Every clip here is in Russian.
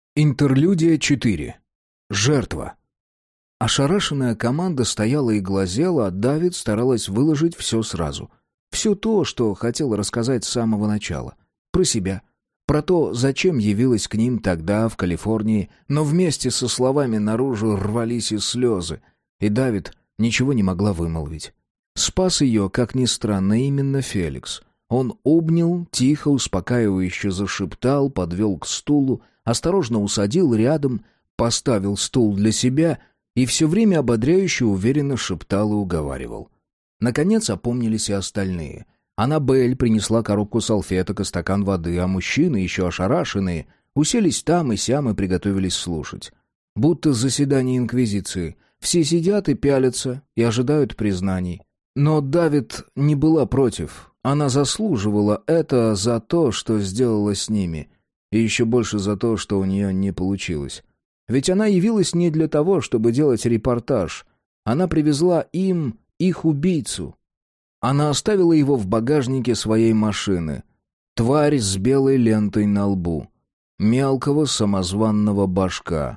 Интерлюдия 4. Жертва. Ошарашенная команда стояла и глазела, а Давид старалась выложить все сразу. Все то, что хотела рассказать с самого начала. Про себя. Про то, зачем явилась к ним тогда, в Калифорнии, но вместе со словами наружу рвались и слезы. И Давид ничего не могла вымолвить. Спас ее, как ни странно, именно Феликс. Он обнял, тихо, успокаивающе зашептал, подвел к стулу, осторожно усадил рядом, поставил стул для себя и все время ободряюще уверенно шептал и уговаривал. Наконец опомнились и остальные. Аннабель принесла коробку салфеток и стакан воды, а мужчины, еще ошарашенные, уселись там и сям и приготовились слушать. Будто заседание инквизиции. Все сидят и пялятся, и ожидают признаний. Но Давид не была против. Она заслуживала это за то, что сделала с ними, и еще больше за то, что у нее не получилось. Ведь она явилась не для того, чтобы делать репортаж. Она привезла им их убийцу. Она оставила его в багажнике своей машины. Тварь с белой лентой на лбу. Мелкого самозванного башка.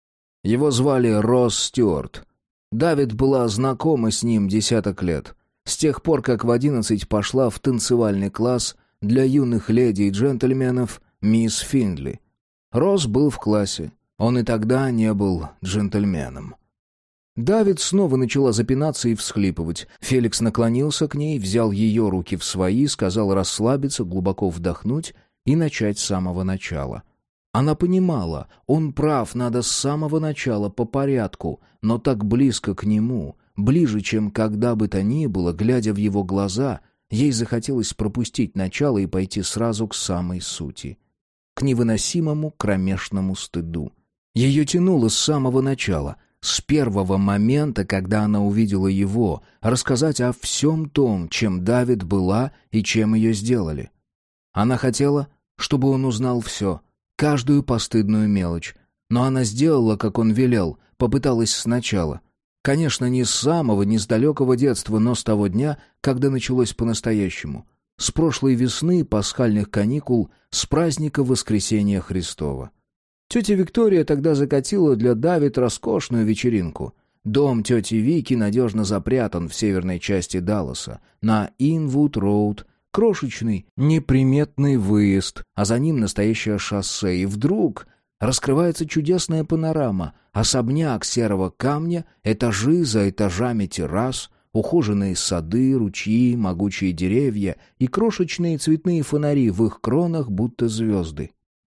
Его звали Росс Стюарт. Давид была знакома с ним десяток лет. С тех пор, как в 11 пошла в танцевальный класс для юных леди и джентльменов мисс Финдли. Росс был в классе. Он и тогда не был джентльменом. Давид снова начала запинаться и всхлипывать. Феликс наклонился к ней, взял ее руки в свои, сказал расслабиться, глубоко вдохнуть и начать с самого начала. Она понимала, он прав, надо с самого начала, по порядку, но так близко к нему, ближе, чем когда бы то ни было, глядя в его глаза, ей захотелось пропустить начало и пойти сразу к самой сути. К невыносимому кромешному стыду. Ее тянуло с самого начала, с первого момента, когда она увидела его, рассказать о всем том, чем Давид была и чем ее сделали. Она хотела, чтобы он узнал все, каждую постыдную мелочь, но она сделала, как он велел, попыталась сначала. Конечно, не с самого, не с далекого детства, но с того дня, когда началось по-настоящему. С прошлой весны, пасхальных каникул, с праздника Воскресения Христова. Тетя Виктория тогда закатила для Давид роскошную вечеринку. Дом тети Вики надежно запрятан в северной части Далласа, на Инвуд-роуд, крошечный, неприметный выезд, а за ним настоящее шоссе. И вдруг раскрывается чудесная панорама, особняк серого камня, этажи за этажами террас, ухоженные сады, ручьи, могучие деревья и крошечные цветные фонари в их кронах, будто звезды.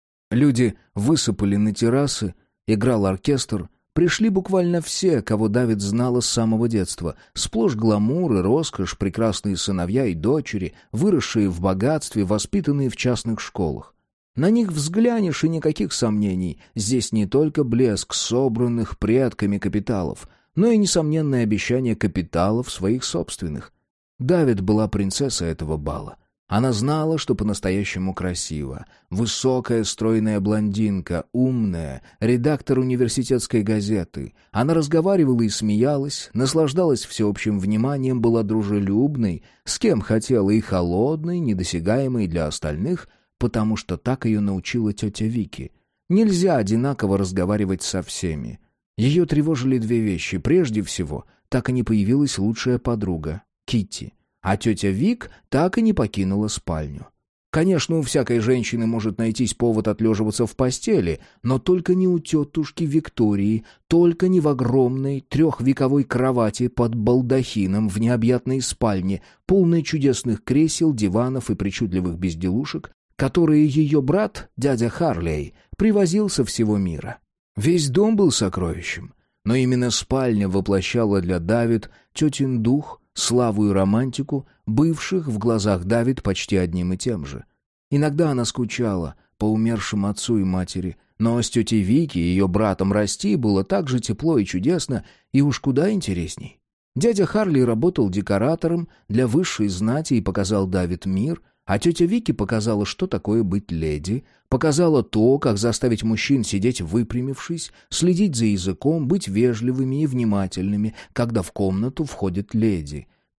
Люди высыпали на террасы, играл оркестр, пришли буквально все, кого Давид знала с самого детства, сплошь гламур и роскошь, прекрасные сыновья и дочери, выросшие в богатстве, воспитанные в частных школах. На них взглянешь, и никаких сомнений, здесь не только блеск собранных предками капиталов, но и несомненное обещание капиталов своих собственных. Давид была принцессой этого бала. Она знала, что по-настоящему красива. Высокая, стройная блондинка, умная, редактор университетской газеты. Она разговаривала и смеялась, наслаждалась всеобщим вниманием, была дружелюбной, с кем хотела, и холодной, недосягаемой для остальных, потому что так ее научила тетя Вики. Нельзя одинаково разговаривать со всеми. Ее тревожили две вещи. Прежде всего, так и не появилась лучшая подруга, Китти. А тетя Вик так и не покинула спальню. Конечно, у всякой женщины может найтись повод отлеживаться в постели, но только не у тетушки Виктории, только не в огромной трехвековой кровати под балдахином в необъятной спальне, полной чудесных кресел, диванов и причудливых безделушек, которые ее брат, дядя Харлей, привозил со всего мира. Весь дом был сокровищем, но именно спальня воплощала для Давид тетин дух, славу и романтику, бывших в глазах Давид почти одним и тем же. Иногда она скучала по умершим отцу и матери, но с тетей Вики и ее братом Расти было так же тепло и чудесно, и уж куда интересней. Дядя Харли работал декоратором для высшей знати и показал Давид мир, а тетя Вики показала, что такое быть леди, показала то, как заставить мужчин сидеть выпрямившись, следить за языком, быть вежливыми и внимательными, когда в комнату входит леди,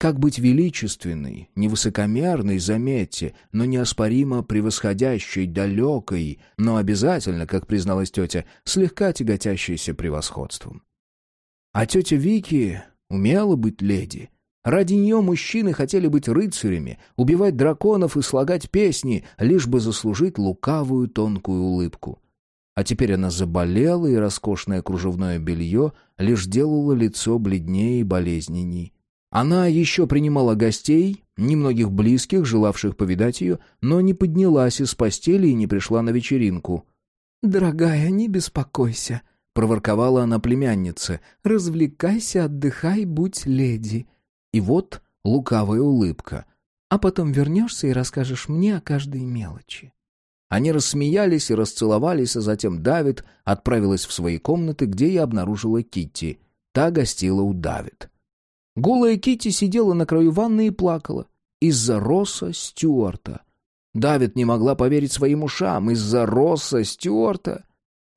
Как быть величественной, не высокомерной, заметьте, но неоспоримо превосходящей, далекой, но обязательно, как призналась тетя, слегка тяготящейся превосходством. А тетя Вики умела быть леди. Ради нее мужчины хотели быть рыцарями, убивать драконов и слагать песни, лишь бы заслужить лукавую тонкую улыбку. А теперь она заболела, и роскошное кружевное белье лишь делало лицо бледнее и болезненней. Она еще принимала гостей, немногих близких, желавших повидать ее, но не поднялась из постели и не пришла на вечеринку. «Дорогая, не беспокойся», — проворковала она племяннице. «Развлекайся, отдыхай, будь леди». И вот лукавая улыбка. «А потом вернешься и расскажешь мне о каждой мелочи». Они рассмеялись и расцеловались, а затем Давид отправилась в свои комнаты, где и обнаружила Китти. Та гостила у Давид. Голая Китти сидела на краю ванны и плакала. Из-за Росса Стюарта. Давид не могла поверить своим ушам. Из-за Росса Стюарта.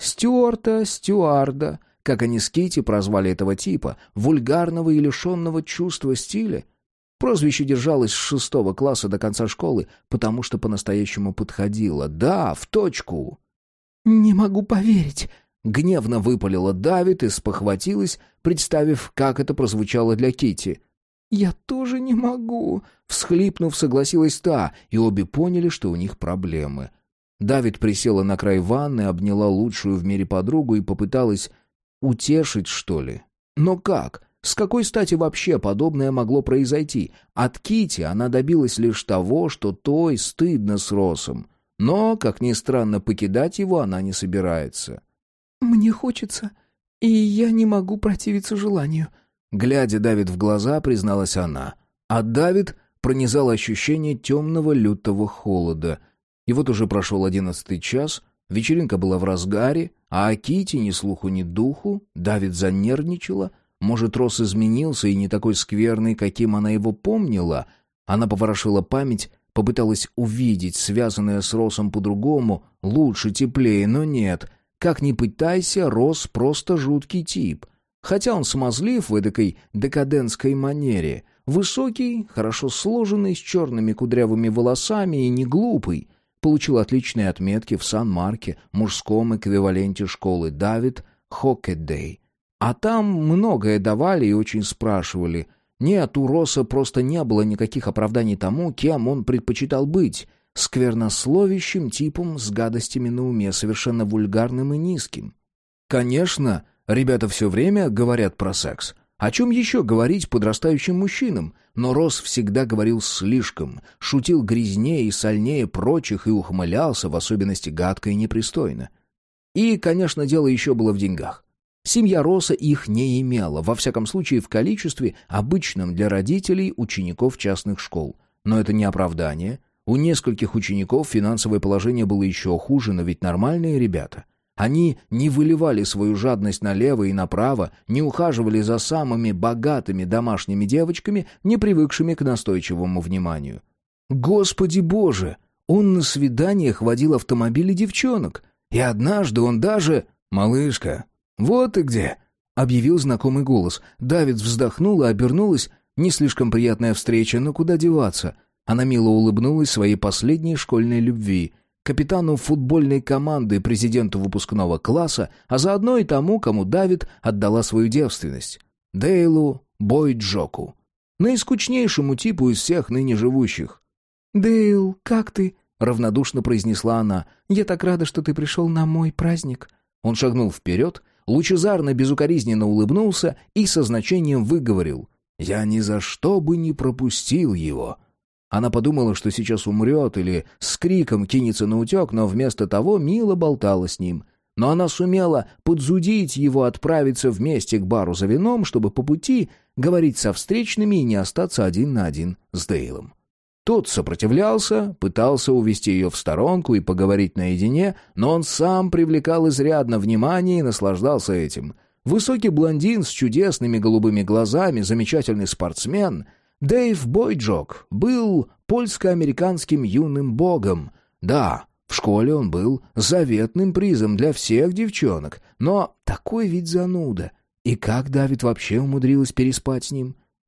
Стюарда, как они с Китти прозвали этого типа, вульгарного и лишенного чувства стиля. Прозвище держалось с 6 класса до конца школы, потому что по-настоящему подходило. Да, в точку. «Не могу поверить», — гневно выпалила Давид и спохватилась, представив, как это прозвучало для Китти. «Я тоже не могу», — всхлипнув, согласилась та, и обе поняли, что у них проблемы. Давид присела на край ванны, обняла лучшую в мире подругу и попыталась утешить, что ли. Но как? С какой стати вообще подобное могло произойти? От Кити она добилась лишь того, что той стыдно с Россом. Но, как ни странно, покидать его она не собирается. «Мне хочется, и я не могу противиться желанию», — глядя Давид в глаза, призналась она. А Давид пронизало ощущение темного лютого холода. И вот уже прошел 11 час, вечеринка была в разгаре, а о Кити ни слуху, ни духу. Давид занервничала. Может, Росс изменился и не такой скверный, каким она его помнила? Она поворошила память, попыталась увидеть связанное с Россом по-другому, лучше, теплее, но нет. Как ни пытайся, Росс просто жуткий тип. Хотя он смазлив в эдакой декадентской манере. Высокий, хорошо сложенный, с черными кудрявыми волосами и не глупый. Получил отличные отметки в Сан-Марке, мужском эквиваленте школы Давид Хоккедей. А там многое давали и очень спрашивали. Нет, у Росса просто не было никаких оправданий тому, кем он предпочитал быть. Сквернословящим типом с гадостями на уме, совершенно вульгарным и низким. Конечно, ребята все время говорят про секс. О чем еще говорить подрастающим мужчинам? Но Росс всегда говорил слишком, шутил грязнее и сольнее прочих и ухмылялся, в особенности гадко и непристойно. И, конечно, дело еще было в деньгах. Семья Росса их не имела, во всяком случае в количестве, обычном для родителей учеников частных школ. Но это не оправдание. У нескольких учеников финансовое положение было еще хуже, но ведь нормальные ребята. Они не выливали свою жадность налево и направо, не ухаживали за самыми богатыми домашними девочками, не привыкшими к настойчивому вниманию. Господи Боже! Он на свиданиях водил автомобили девчонок. И однажды он даже... «Малышка, вот ты где!» — объявил знакомый голос. Давид вздохнула и обернулась. Не слишком приятная встреча, но куда деваться? Она мило улыбнулась своей последней школьной любви — капитану футбольной команды, президенту выпускного класса, а заодно и тому, кому Давид отдала свою девственность — Дейлу Бойджоку, наискучнейшему типу из всех ныне живущих. «Дейл, как ты?» — равнодушно произнесла она. «Я так рада, что ты пришел на мой праздник». Он шагнул вперед, лучезарно, безукоризненно улыбнулся и со значением выговорил: «Я ни за что бы не пропустил его». Она подумала, что сейчас умрет или с криком кинется наутек, но вместо того мило болтала с ним. Но она сумела подзудить его отправиться вместе к бару за вином, чтобы по пути говорить со встречными и не остаться один на один с Дейлом. Тот сопротивлялся, пытался увести ее в сторонку и поговорить наедине, но он сам привлекал изрядно внимания и наслаждался этим. Высокий блондин с чудесными голубыми глазами, замечательный спортсмен — Дэйв Бойджок был польско-американским юным богом. Да, в школе он был заветным призом для всех девчонок, но такой ведь зануда. И как Давид вообще умудрилась переспать с ним?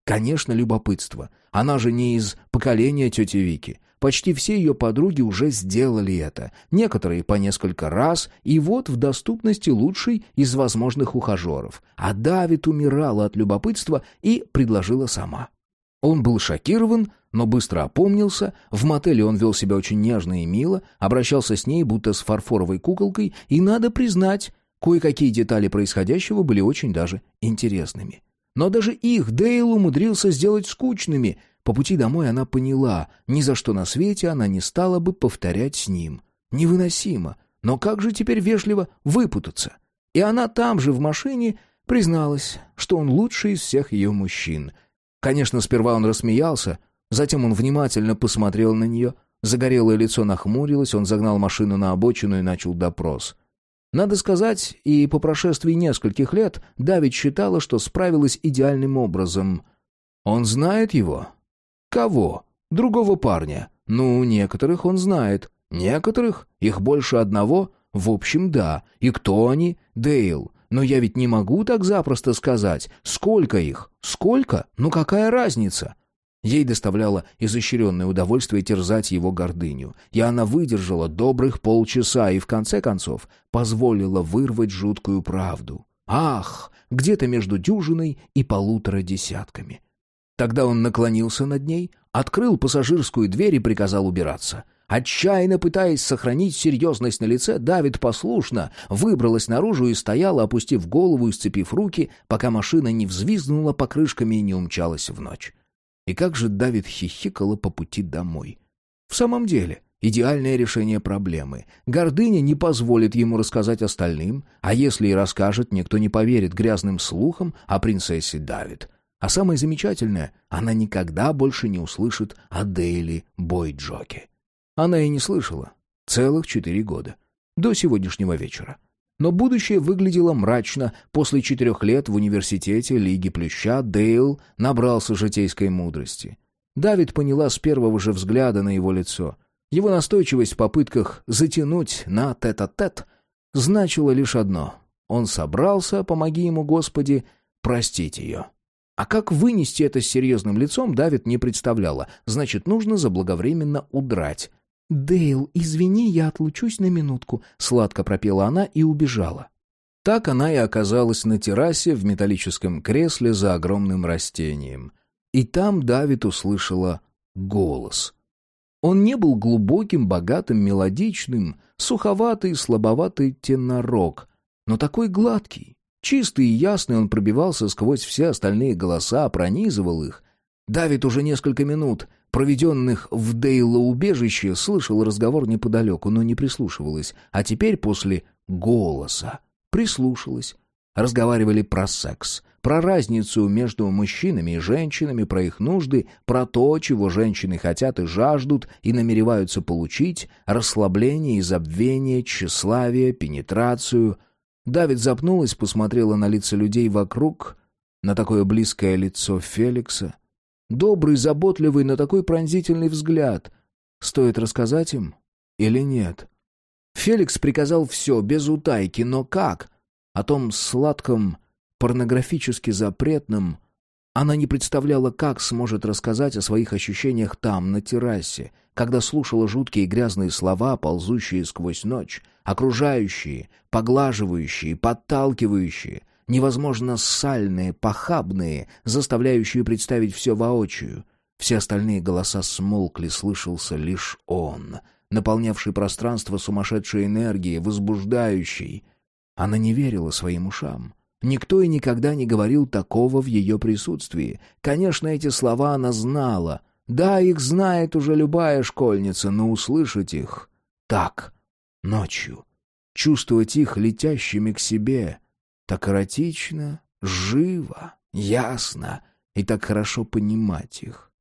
Конечно, любопытство. Она же не из поколения тети Вики. Почти все ее подруги уже сделали это. Некоторые по несколько раз, и вот в доступности лучший из возможных ухажеров. А Давид умирала от любопытства и предложила сама. Он был шокирован, но быстро опомнился. В мотеле он вел себя очень нежно и мило, обращался с ней будто с фарфоровой куколкой, и, надо признать, кое-какие детали происходящего были очень даже интересными. Но даже их Дейл умудрился сделать скучными. По пути домой она поняла, ни за что на свете она не стала бы повторять с ним. Невыносимо, но как же теперь вежливо выпутаться? И она там же в машине призналась, что он лучший из всех ее мужчин. Конечно, сперва он рассмеялся, затем он внимательно посмотрел на нее, загорелое лицо нахмурилось, он загнал машину на обочину и начал допрос. Надо сказать, и по прошествии нескольких лет Давид считала, что справилась идеальным образом. Он знает его? Кого? Другого парня. Ну, некоторых он знает. Некоторых? Их больше одного? В общем, да. И кто они? Дейл. Но я ведь не могу так запросто сказать. Сколько их? Сколько? Ну какая разница? Ей доставляло изощренное удовольствие терзать его гордыню. И она выдержала добрых полчаса и, в конце концов, позволила вырвать жуткую правду. Ах, где-то между дюжиной и 1,5 десятками. Тогда он наклонился над ней, открыл пассажирскую дверь и приказал убираться. Отчаянно пытаясь сохранить серьезность на лице, Давид послушно выбралась наружу и стояла, опустив голову и сцепив руки, пока машина не взвизгнула покрышками и не умчалась в ночь. И как же Давид хихикала по пути домой. В самом деле, идеальное решение проблемы. Гордыня не позволит ему рассказать остальным, а если и расскажет, никто не поверит грязным слухам о принцессе Давид. А самое замечательное, она никогда больше не услышит о Дейле Бойджоке. Она и не слышала. Целых 4 года. До сегодняшнего вечера. Но будущее выглядело мрачно. После 4 лет в университете Лиги Плюща Дейл набрался житейской мудрости. Давид поняла с первого же взгляда на его лицо. Его настойчивость в попытках затянуть на тет-а-тет значила лишь одно. Он собрался, помоги ему, Господи, простить ее. А как вынести это с серьезным лицом, Давид не представляла. Значит, нужно заблаговременно удрать. «Дейл, извини, я отлучусь на минутку», — сладко пропела она и убежала. Так она и оказалась на террасе в металлическом кресле за огромным растением. И там Давид услышала голос. Он не был глубоким, богатым, мелодичным, суховатый, слабоватый тенорок, но такой гладкий, чистый и ясный он пробивался сквозь все остальные голоса, пронизывал их. Давид уже несколько минут, проведенных в Дейло-убежище, слышал разговор неподалеку, но не прислушивалась, а теперь после голоса прислушалась. Разговаривали про секс, про разницу между мужчинами и женщинами, про их нужды, про то, чего женщины хотят и жаждут и намереваются получить, расслабление и забвение, тщеславие, пенетрацию. Давид запнулась, посмотрела на лица людей вокруг, на такое близкое лицо Феликса. Добрый, заботливый, но такой пронзительный взгляд. Стоит рассказать им или нет? Феликс приказал все, без утайки, но как? О том сладком, порнографически запретном она не представляла, как сможет рассказать о своих ощущениях там, на террасе, когда слушала жуткие грязные слова, ползущие сквозь ночь, окружающие, поглаживающие, подталкивающие, невозможно сальные, похабные, заставляющие представить все воочию. Все остальные голоса смолкли, слышался лишь он, наполнявший пространство сумасшедшей энергией, возбуждающей. Она не верила своим ушам. Никто и никогда не говорил такого в ее присутствии. Конечно, эти слова она знала. Да, их знает уже любая школьница, но услышать их так, ночью, чувствовать их летящими к себе, так эротично, живо, ясно и так хорошо понимать их.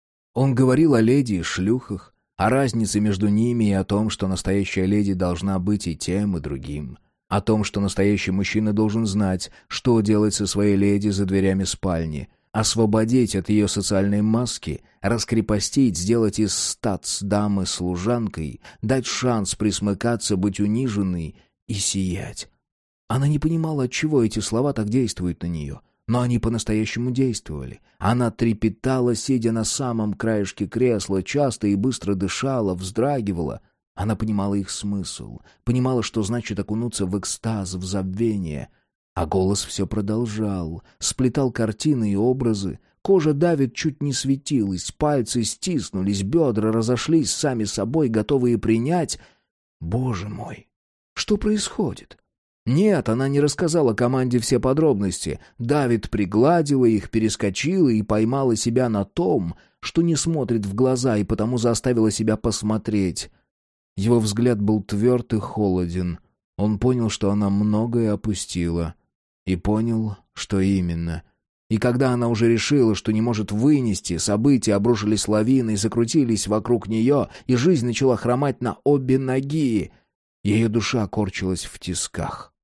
Он говорил о леди и шлюхах, о разнице между ними и о том, что настоящая леди должна быть и тем, и другим. О том, что настоящий мужчина должен знать, что делать со своей леди за дверями спальни, освободить от ее социальной маски, раскрепостить, сделать из статс-дамы служанкой, дать шанс присмыкаться, быть униженной и сиять. Она не понимала, отчего эти слова так действуют на нее, но они по-настоящему действовали. Она трепетала, сидя на самом краешке кресла, часто и быстро дышала, вздрагивала. Она понимала их смысл, понимала, что значит окунуться в экстаз, в забвение. А голос все продолжал, сплетал картины и образы. Кожа Давид чуть не светилась, пальцы стиснулись, бедра разошлись сами собой, готовые принять. Боже мой, что происходит? Нет, она не рассказала команде все подробности. Давид пригладила их, перескочила и поймала себя на том, что не смотрит в глаза, и потому заставила себя посмотреть. Его взгляд был тверд и холоден. Он понял, что она многое опустила. И понял, что именно. И когда она уже решила, что не может вынести, события обрушились лавиной, закрутились вокруг нее, и жизнь начала хромать на обе ноги. Ее душа корчилась в тисках.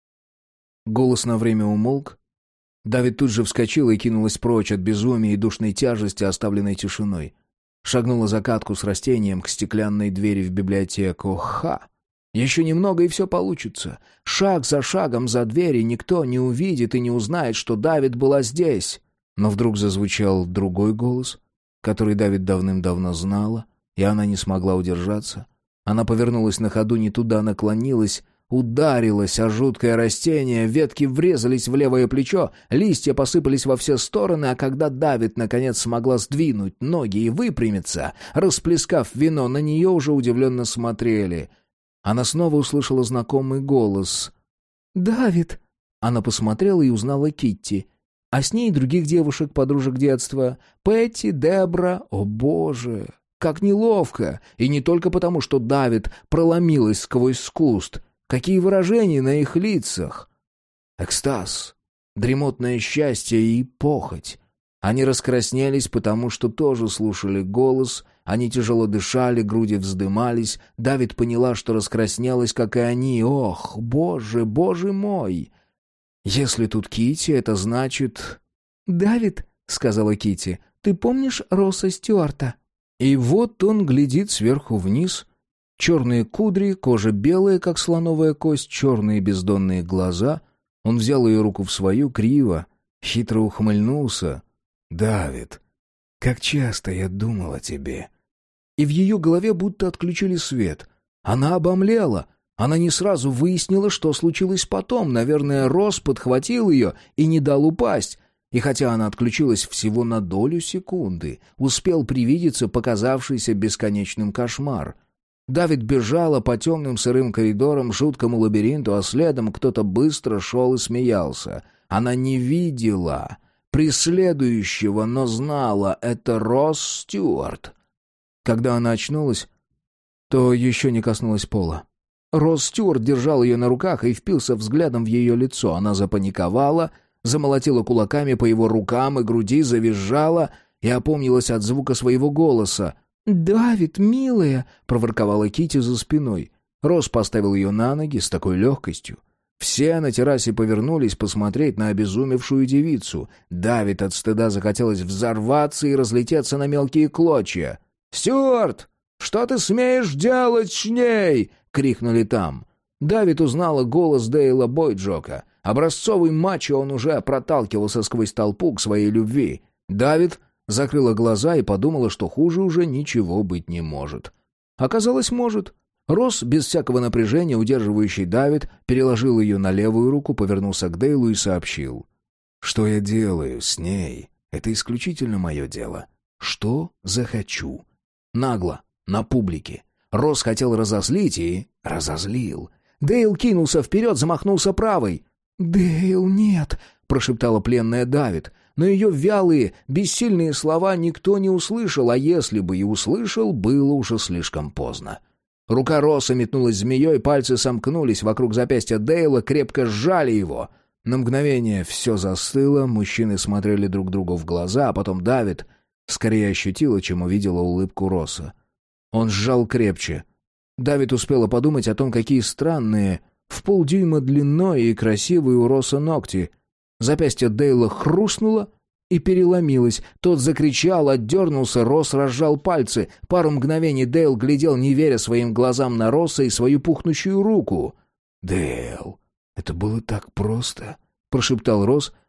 Голос на время умолк. Давид тут же вскочила и кинулась прочь от безумия и душной тяжести, оставленной тишиной. Шагнула за катку с растением к стеклянной двери в библиотеку. Ха! Еще немного, и все получится. Шаг за шагом за дверью никто не увидит и не узнает, что Давид была здесь. Но вдруг зазвучал другой голос, который Давид давным-давно знала, и она не смогла удержаться. Она повернулась на ходу, не туда наклонилась, ударилась о жуткое растение, ветки врезались в левое плечо, листья посыпались во все стороны, а когда Давид наконец смогла сдвинуть ноги и выпрямиться, расплескав вино, на нее уже удивленно смотрели. Она снова услышала знакомый голос. «Давид!» Она посмотрела и узнала Китти. А с ней других девушек, подружек детства. Петти, Дебра. О, Боже! Как неловко! И не только потому, что Давид проломилась сквозь куст. Какие выражения на их лицах! Экстаз, дремотное счастье и похоть. Они раскраснелись, потому что тоже слушали голос. Они тяжело дышали, груди вздымались. Давид поняла, что раскраснелась, как и они. Ох, Боже, Боже мой! Если тут Китти, это значит... «Давид», — сказала Китти, — «ты помнишь Росса Стюарта?» И вот он глядит сверху вниз. Черные кудри, кожа белая, как слоновая кость, черные бездонные глаза. Он взял ее руку в свою, криво, хитро ухмыльнулся. «Давид, как часто я думал о тебе». И в ее голове будто отключили свет. Она обомлела. Она не сразу выяснила, что случилось потом. Наверное, Росс подхватил ее и не дал упасть. И хотя она отключилась всего на долю секунды, успел привидеться показавшийся бесконечным кошмар. Давид бежала по темным сырым коридорам, жуткому лабиринту, а следом кто-то быстро шел и смеялся. Она не видела преследующего, но знала, это Росс Стюарт. Когда она очнулась, то еще не коснулась пола. Росс Стюарт держал ее на руках и впился взглядом в ее лицо. Она запаниковала, замолотила кулаками по его рукам и груди, завизжала и опомнилась от звука своего голоса. «Давид, милая!» — проворковала Китти за спиной. Росс поставил ее на ноги с такой легкостью. Все на террасе повернулись посмотреть на обезумевшую девицу. Давид от стыда захотелось взорваться и разлететься на мелкие клочья. «Стюарт, что ты смеешь делать с ней?» — крикнули там. Давид узнала голос Дейла Бойджока. Образцовый мачо, он уже проталкивался сквозь толпу к своей любви. Давид закрыла глаза и подумала, что хуже уже ничего быть не может. Оказалось, может. Росс, без всякого напряжения, удерживающий Давид, переложил ее на левую руку, повернулся к Дейлу и сообщил. «Что я делаю с ней? Это исключительно мое дело. Что захочу». Нагло, на публике. Росс хотел разозлить и разозлил. Дейл кинулся вперед, замахнулся правой. «Дейл, нет!» — прошептала пленная Давид. Но ее вялые, бессильные слова никто не услышал, а если бы и услышал, было уже слишком поздно. Рука Росса метнулась змеей, пальцы сомкнулись вокруг запястья Дейла, крепко сжали его. На мгновение все застыло, мужчины смотрели друг другу в глаза, а потом Давид скорее ощутила, чем увидела улыбку Росса. Он сжал крепче. Давид успела подумать о том, какие странные, в полдюйма длиной и красивые у Росса ногти. Запястье Дейла хрустнуло и переломилось. Тот закричал, отдернулся, Росс разжал пальцы. Пару мгновений Дейл глядел, не веря своим глазам, на Росса и свою пухнущую руку. «Дейл, это было так просто», — прошептал Росс,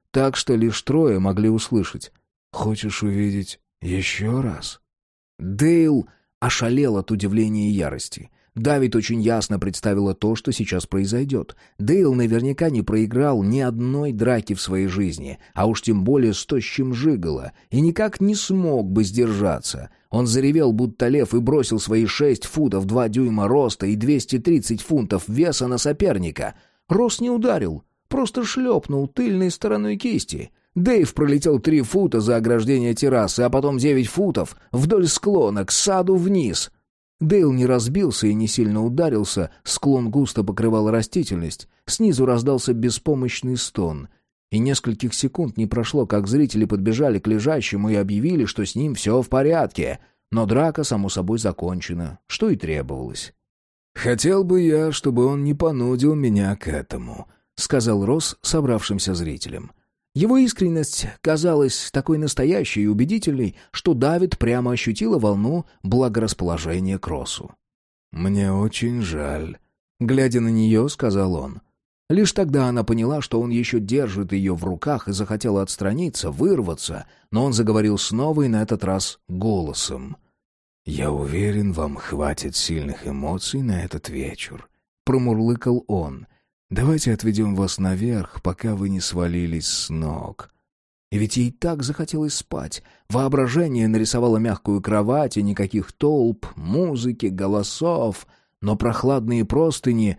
так что лишь трое могли услышать. «Хочешь увидеть еще раз?» Дейл ошалел от удивления и ярости. Давид очень ясно представила то, что сейчас произойдет. Дейл наверняка не проиграл ни одной драки в своей жизни, а уж тем более с тощим жиголо, и никак не смог бы сдержаться. Он заревел, будто лев, и бросил свои 6 футов 2 дюйма роста и 230 фунтов веса на соперника. Рос не ударил, просто шлепнул тыльной стороной кисти. Дэйв пролетел 3 фута за ограждение террасы, а потом 9 футов вдоль склона к саду вниз. Дейл не разбился и не сильно ударился, склон густо покрывал растительность, снизу раздался беспомощный стон. И нескольких секунд не прошло, как зрители подбежали к лежащему и объявили, что с ним все в порядке. Но драка, само собой, закончена, что и требовалось. «Хотел бы я, чтобы он не понудил меня к этому», — сказал Росс собравшимся зрителям. Его искренность казалась такой настоящей и убедительной, что Давид прямо ощутила волну благорасположения к Россу. «Мне очень жаль», — глядя на нее, сказал он. Лишь тогда она поняла, что он еще держит ее в руках, и захотела отстраниться, вырваться, но он заговорил снова и на этот раз голосом. «Я уверен, вам хватит сильных эмоций на этот вечер», — промурлыкал он. «Давайте отведем вас наверх, пока вы не свалились с ног». И ведь ей так захотелось спать. Воображение нарисовало мягкую кровать и никаких толп, музыки, голосов, но прохладные простыни...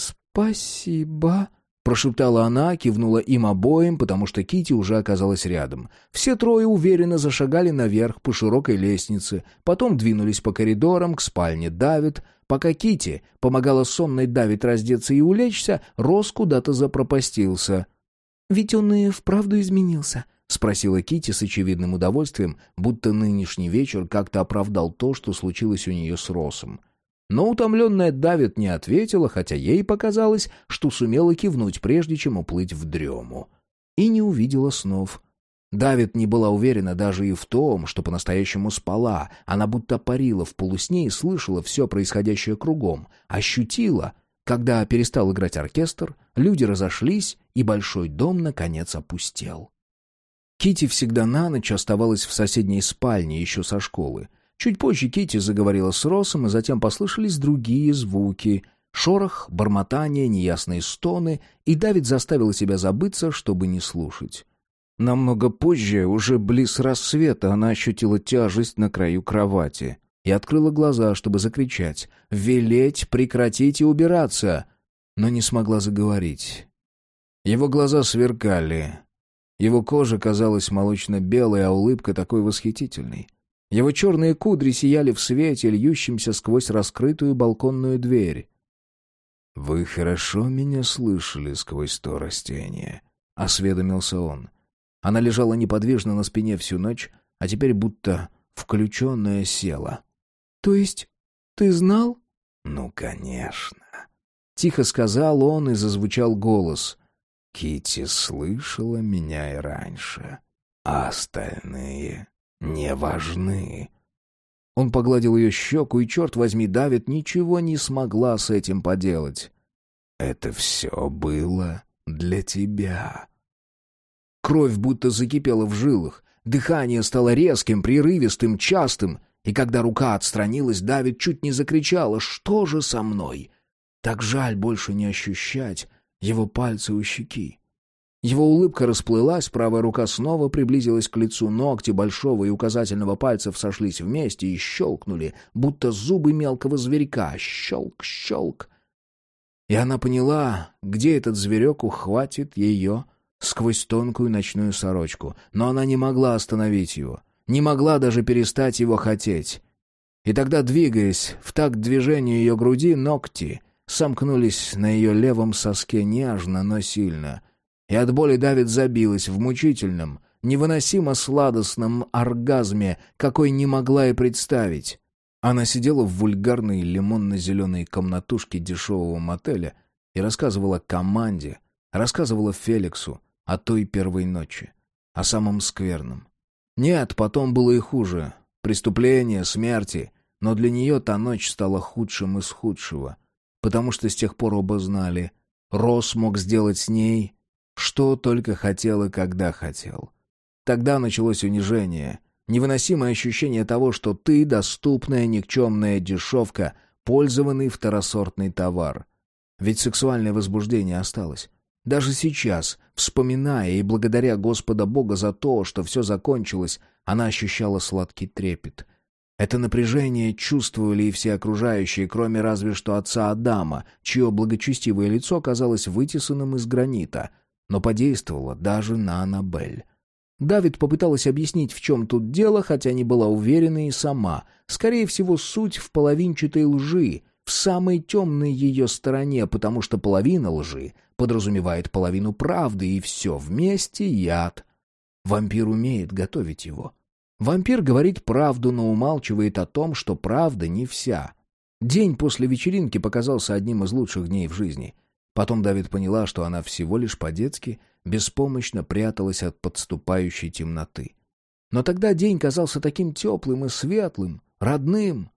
«Спасибо», — прошептала она, кивнула им обоим, потому что Китти уже оказалась рядом. Все трое уверенно зашагали наверх по широкой лестнице, потом двинулись по коридорам к спальне Давид. Пока Китти помогала сонной Давид раздеться и улечься, Росс куда-то запропастился. «Ведь он и вправду изменился», — спросила Китти с очевидным удовольствием, будто нынешний вечер как-то оправдал то, что случилось у нее с Россом. Но утомленная Давид не ответила, хотя ей показалось, что сумела кивнуть, прежде чем уплыть в дрему. И не увидела снов. Давид не была уверена даже и в том, что по-настоящему спала. Она будто парила в полусне и слышала все происходящее кругом. Ощутила, когда перестал играть оркестр, люди разошлись, и большой дом, наконец, опустел. Китти всегда на ночь оставалась в соседней спальне еще со школы. Чуть позже Китти заговорила с Россом, и затем послышались другие звуки. Шорох, бормотание, неясные стоны, и Давид заставила себя забыться, чтобы не слушать. Намного позже, уже близ рассвета, она ощутила тяжесть на краю кровати и открыла глаза, чтобы закричать «Велеть, прекратить и убираться!», но не смогла заговорить. Его глаза сверкали. Его кожа казалась молочно-белой, а улыбка такой восхитительной. Его черные кудри сияли в свете, льющемся сквозь раскрытую балконную дверь. «Вы хорошо меня слышали сквозь то растение?» — осведомился он. Она лежала неподвижно на спине всю ночь, а теперь будто включенная села. «То есть ты знал?» «Ну, конечно», — тихо сказал он, и зазвучал голос. «Китти слышала меня и раньше, а остальные не важны». Он погладил ее щеку, и, черт возьми, Давид ничего не смогла с этим поделать. «Это все было для тебя». Кровь будто закипела в жилах, дыхание стало резким, прерывистым, частым, и когда рука отстранилась, Давид чуть не закричала: «Что же со мной?» Так жаль больше не ощущать его пальцы у щеки. Его улыбка расплылась, правая рука снова приблизилась к лицу, ногти большого и указательного пальцев сошлись вместе и щелкнули, будто зубы мелкого зверька. Щелк, щелк. И она поняла, где этот зверек ухватит ее сквозь тонкую ночную сорочку, но она не могла остановить его, не могла даже перестать его хотеть. И тогда, двигаясь в такт движению ее груди, ногти сомкнулись на ее левом соске нежно, но сильно, и от боли Давид забилась в мучительном, невыносимо сладостном оргазме, какой не могла и представить. Она сидела в вульгарной лимонно-зеленой комнатушке дешевого мотеля и рассказывала команде, рассказывала Феликсу о той первой ночи, о самом скверном. Нет, потом было и хуже. Преступления, смерти. Но для нее та ночь стала худшим из худшего. Потому что с тех пор оба знали. Росс мог сделать с ней Что только хотел и когда хотел. Тогда началось унижение, невыносимое ощущение того, что ты доступная никчемная дешевка, пользованный второсортный товар. Ведь сексуальное возбуждение осталось. Даже сейчас, вспоминая и благодаря Господа Бога за то, что все закончилось, она ощущала сладкий трепет. Это напряжение чувствовали и все окружающие, кроме разве что отца Адама, чье благочестивое лицо казалось вытесанным из гранита, но подействовало даже на Аннабель. Давид попыталась объяснить, в чем тут дело, хотя не была уверена и сама. Скорее всего, суть в половинчатой лжи, в самой темной ее стороне, потому что половина лжи подразумевает половину правды, и все вместе яд. Вампир умеет готовить его. Вампир говорит правду, но умалчивает о том, что правда не вся. День после вечеринки показался одним из лучших дней в жизни. Потом Давид поняла, что она всего лишь по-детски беспомощно пряталась от подступающей темноты. Но тогда день казался таким теплым и светлым, родным.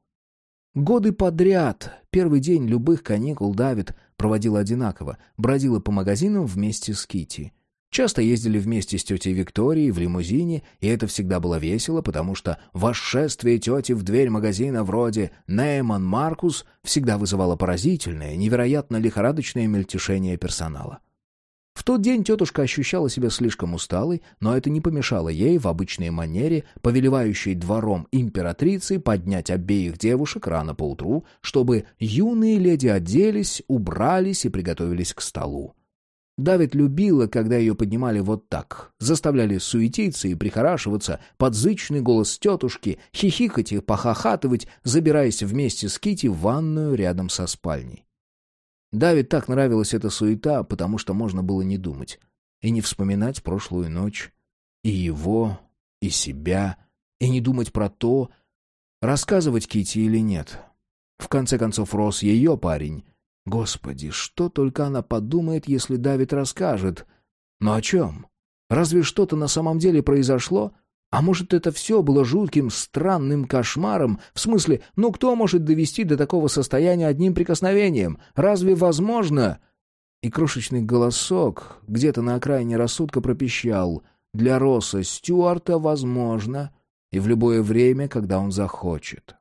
Годы подряд, первый день любых каникул Давид проводила одинаково, бродила по магазинам вместе с Китти. Часто ездили вместе с тетей Викторией в лимузине, и это всегда было весело, потому что восшествие тети в дверь магазина вроде «Нейман Маркус» всегда вызывало поразительное, невероятно лихорадочное мельтешение персонала. В тот день тетушка ощущала себя слишком усталой, но это не помешало ей в обычной манере, повелевающей двором императрицы, поднять обеих девушек рано поутру, чтобы юные леди оделись, убрались и приготовились к столу. Давид любила, когда ее поднимали вот так, заставляли суетиться и прихорашиваться под зычный голос тетушки, хихикать и похохатывать, забираясь вместе с Китти в ванную рядом со спальней. Давид так нравилась эта суета, потому что можно было не думать и не вспоминать прошлую ночь, и его, и себя, и не думать про то, рассказывать Китти или нет. В конце концов, Росс ее парень. Господи, что только она подумает, если Давид расскажет. Но о чем? Разве что-то на самом деле произошло? А может, это все было жутким, странным кошмаром? В смысле, кто может довести до такого состояния одним прикосновением? Разве возможно? И крошечный голосок где-то на окраине рассудка пропищал: для Росса Стюарта возможно, и в любое время, когда он захочет.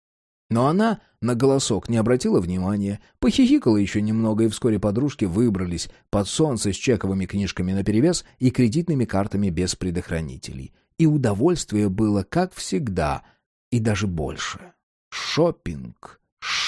Но она на голосок не обратила внимания, похихикала еще немного, и вскоре подружки выбрались под солнце с чековыми книжками наперевес и кредитными картами без предохранителей. И удовольствие было, как всегда, и даже больше. Шоппинг!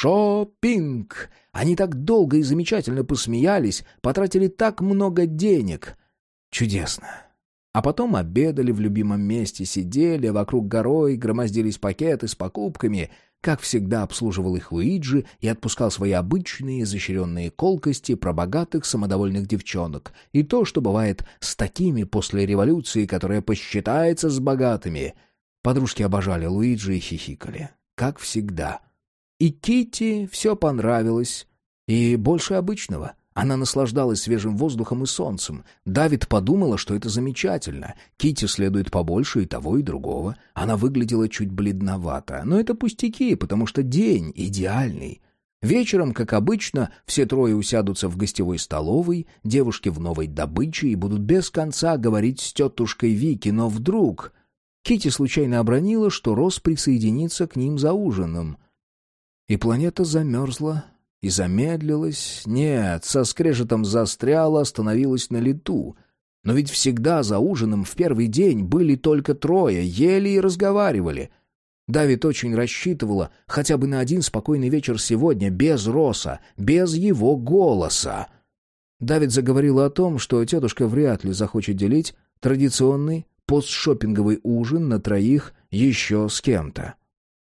Шоппинг! Они так долго и замечательно посмеялись, потратили так много денег. Чудесно! А потом обедали в любимом месте, сидели вокруг горой, громоздились пакеты с покупками. Как всегда, обслуживал их Луиджи и отпускал свои обычные изощренные колкости про богатых самодовольных девчонок и то, что бывает с такими после революции, которая посчитается с богатыми. Подружки обожали Луиджи и хихикали. Как всегда. И Китти все понравилось. И больше обычного. Она наслаждалась свежим воздухом и солнцем. Давид подумала, что это замечательно. Китти следует побольше и того, и другого. Она выглядела чуть бледновато. Но это пустяки, потому что день идеальный. Вечером, как обычно, все трое усядутся в гостевой столовой, девушки в новой добыче, и будут без конца говорить с тетушкой Вики. Но вдруг Китти случайно обронила, что Росс присоединится к ним за ужином. И планета замерзла. И замедлилась. Нет, со скрежетом застряла, остановилась на лету. Но ведь всегда за ужином в первый день были только трое, ели и разговаривали. Давид очень рассчитывала хотя бы на один спокойный вечер сегодня, без Росса, без его голоса. Давид заговорила о том, что тетушка вряд ли захочет делить традиционный постшоппинговый ужин на троих еще с кем-то.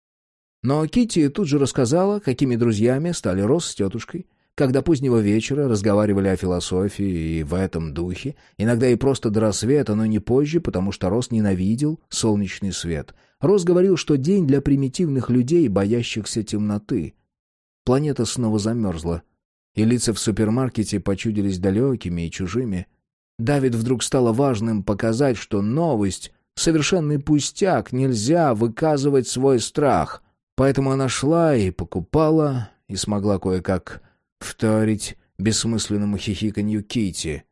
Но Китти тут же рассказала, какими друзьями стали Росс с тетушкой, когда позднего вечера разговаривали о философии и в этом духе, иногда и просто до рассвета, но не позже, потому что Росс ненавидел солнечный свет. Росс говорил, что день для примитивных людей, боящихся темноты. Планета снова замерзла, и лица в супермаркете почудились далекими и чужими. Давид вдруг стало важным показать, что новость — совершенный пустяк, нельзя выказывать свой страх. Поэтому она шла и покупала, и смогла кое-как вторить бессмысленному хихиканью Китти.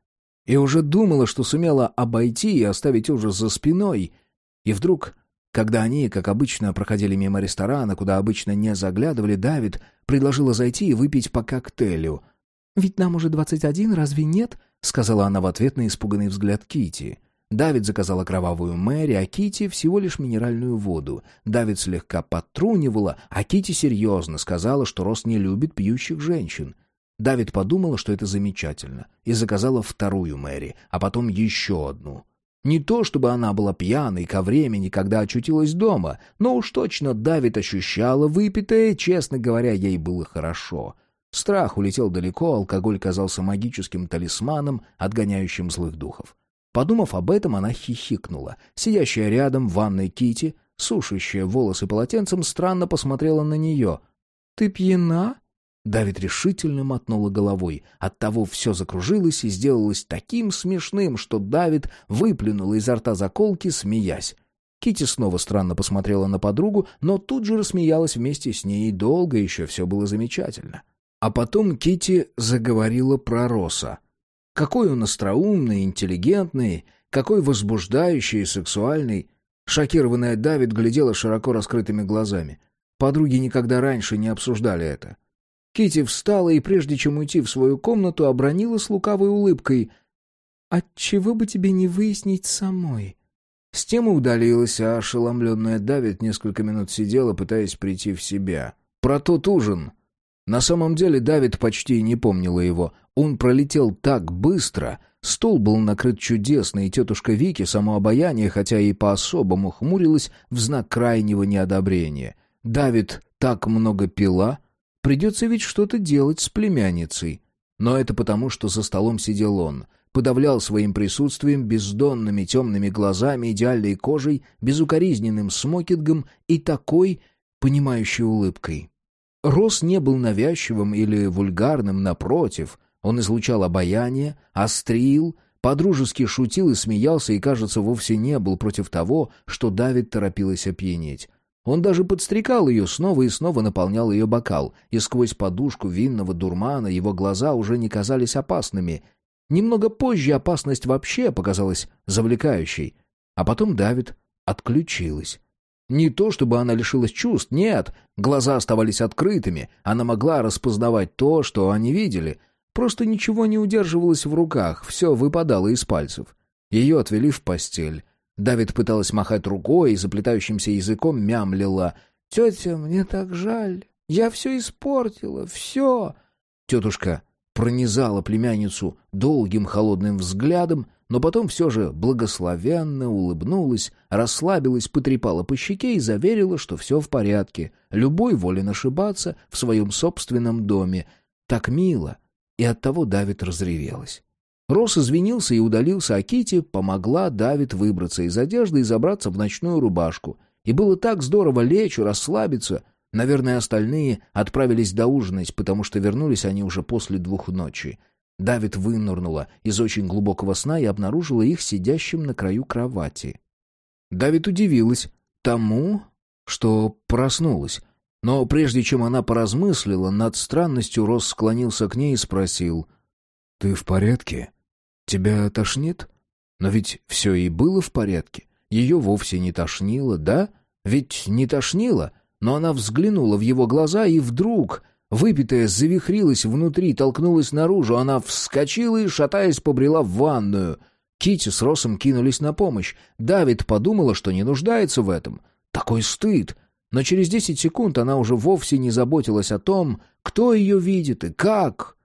и уже думала, что сумела обойти и оставить ужас за спиной. И вдруг, когда они, как обычно, проходили мимо ресторана, куда обычно не заглядывали, Давид предложила зайти и выпить по коктейлю. «Ведь нам уже 21, разве нет?» — сказала она в ответ на испуганный взгляд Кити. Давид заказала кровавую Мэри, а Кити всего лишь минеральную воду. Давид слегка подтрунивала, а Кити серьезно сказала, что Росс не любит пьющих женщин. Давид подумала, что это замечательно, и заказала вторую Мэри, а потом еще одну. Не то чтобы она была пьяной ко времени, когда очутилась дома, но уж точно Давид ощущала выпитое, честно говоря, ей было хорошо. Страх улетел далеко, алкоголь казался магическим талисманом, отгоняющим злых духов. Подумав об этом, она хихикнула. Сидящая рядом в ванной Кити, сушащая волосы полотенцем, странно посмотрела на нее. «Ты пьяна?» Давид решительно мотнула головой. Оттого все закружилось и сделалось таким смешным, что Давид выплюнула изо рта заколки, смеясь. Кити снова странно посмотрела на подругу, но тут же рассмеялась вместе с ней, и долго еще все было замечательно. А потом Кити заговорила про Росса. Какой он остроумный, интеллигентный, какой возбуждающий и сексуальный. Шокированная Давид глядела широко раскрытыми глазами. Подруги никогда раньше не обсуждали это. Кити встала и, прежде чем уйти в свою комнату, обронила с лукавой улыбкой: «Отчего бы тебе не выяснить самой?» С тем и удалилась, а ошеломленная Давид несколько минут сидела, пытаясь прийти в себя. Про тот ужин. На самом деле Давид почти не помнила его. Он пролетел так быстро, стол был накрыт чудесно, и тетушка Вики, само обаяние, хотя и по-особому хмурилась в знак крайнего неодобрения. Давид так много пила, придется ведь что-то делать с племянницей. Но это потому, что за столом сидел он, подавлял своим присутствием, бездонными темными глазами, идеальной кожей, безукоризненным смокингом и такой понимающей улыбкой. Росс не был навязчивым или вульгарным, напротив. Он излучал обаяние, острил, подружески шутил и смеялся, и, кажется, вовсе не был против того, что Давид торопилась опьянеть. Он даже подстрекал ее, снова и снова наполнял ее бокал, и сквозь подушку винного дурмана его глаза уже не казались опасными. Немного позже опасность вообще показалась завлекающей. А потом Давид отключилась. Не то чтобы она лишилась чувств, нет, глаза оставались открытыми, она могла распознавать то, что они видели. Просто ничего не удерживалось в руках, все выпадало из пальцев. Ее отвели в постель. Давид пыталась махать рукой и заплетающимся языком мямлила: «Тетя, мне так жаль, я все испортила, все». Тетушка пронизала племянницу долгим холодным взглядом, но потом все же благословенно улыбнулась, расслабилась, потрепала по щеке и заверила, что все в порядке, любой волен ошибаться в своем собственном доме. Так мило, и оттого Давид разревелась. Росс извинился и удалился, а Кити помогла Давид выбраться из одежды и забраться в ночную рубашку. И было так здорово лечь и расслабиться. Наверное, остальные отправились доужинать, потому что вернулись они уже после 2 ночи. Давид вынырнула из очень глубокого сна и обнаружила их сидящим на краю кровати. Давид удивилась тому, что проснулась. Но прежде чем она поразмыслила над странностью, Росс склонился к ней и спросил: «Ты в порядке? Тебя тошнит?» Но ведь все и было в порядке. Ее вовсе не тошнило, да? Ведь не тошнило, но она взглянула в его глаза, и вдруг выпитая завихрилась внутри, толкнулась наружу. Она вскочила и, шатаясь, побрела в ванную. Кити с Россом кинулись на помощь. Давид подумала, что не нуждается в этом. Такой стыд! Но через 10 секунд она уже вовсе не заботилась о том, кто ее видит и как.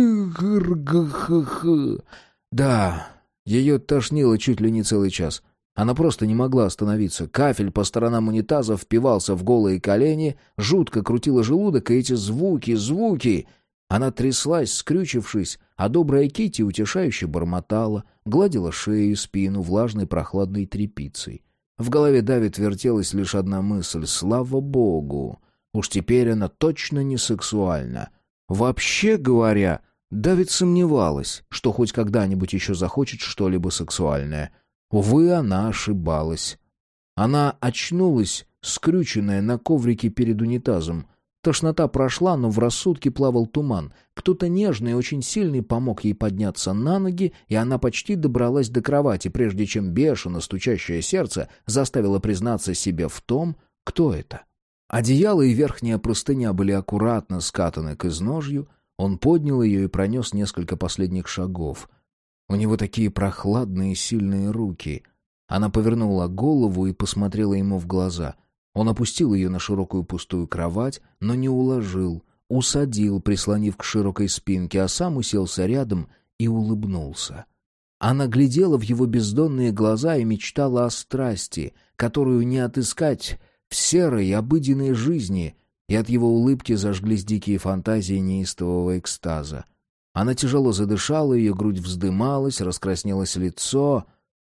Да, ее тошнило чуть ли не целый час. Она просто не могла остановиться. Кафель по сторонам унитаза впивался в голые колени, жутко крутила желудок, и эти звуки... Она тряслась, скрючившись, а добрая Кити утешающе бормотала, гладила шею и спину влажной прохладной тряпицей. В голове Давид вертелась лишь одна мысль: слава богу, уж теперь она точно не сексуальна. Вообще говоря, Давид сомневалась, что хоть когда-нибудь еще захочет что-либо сексуальное. Увы, она ошибалась. Она очнулась, скрюченная на коврике перед унитазом. Тошнота прошла, но в рассудке плавал туман. Кто-то нежный и очень сильный помог ей подняться на ноги, и она почти добралась до кровати, прежде чем бешено стучащее сердце заставило признаться себе в том, кто это. Одеяло и верхняя простыня были аккуратно скатаны к изножью. Он поднял ее и пронес несколько последних шагов. У него такие прохладные и сильные руки. Она повернула голову и посмотрела ему в глаза. Он опустил ее на широкую пустую кровать, но не уложил, усадил, прислонив к широкой спинке, а сам уселся рядом и улыбнулся. Она глядела в его бездонные глаза и мечтала о страсти, которую не отыскать в серой обыденной жизни, и от его улыбки зажглись дикие фантазии неистового экстаза. Она тяжело задышала, ее грудь вздымалась, раскраснелось лицо.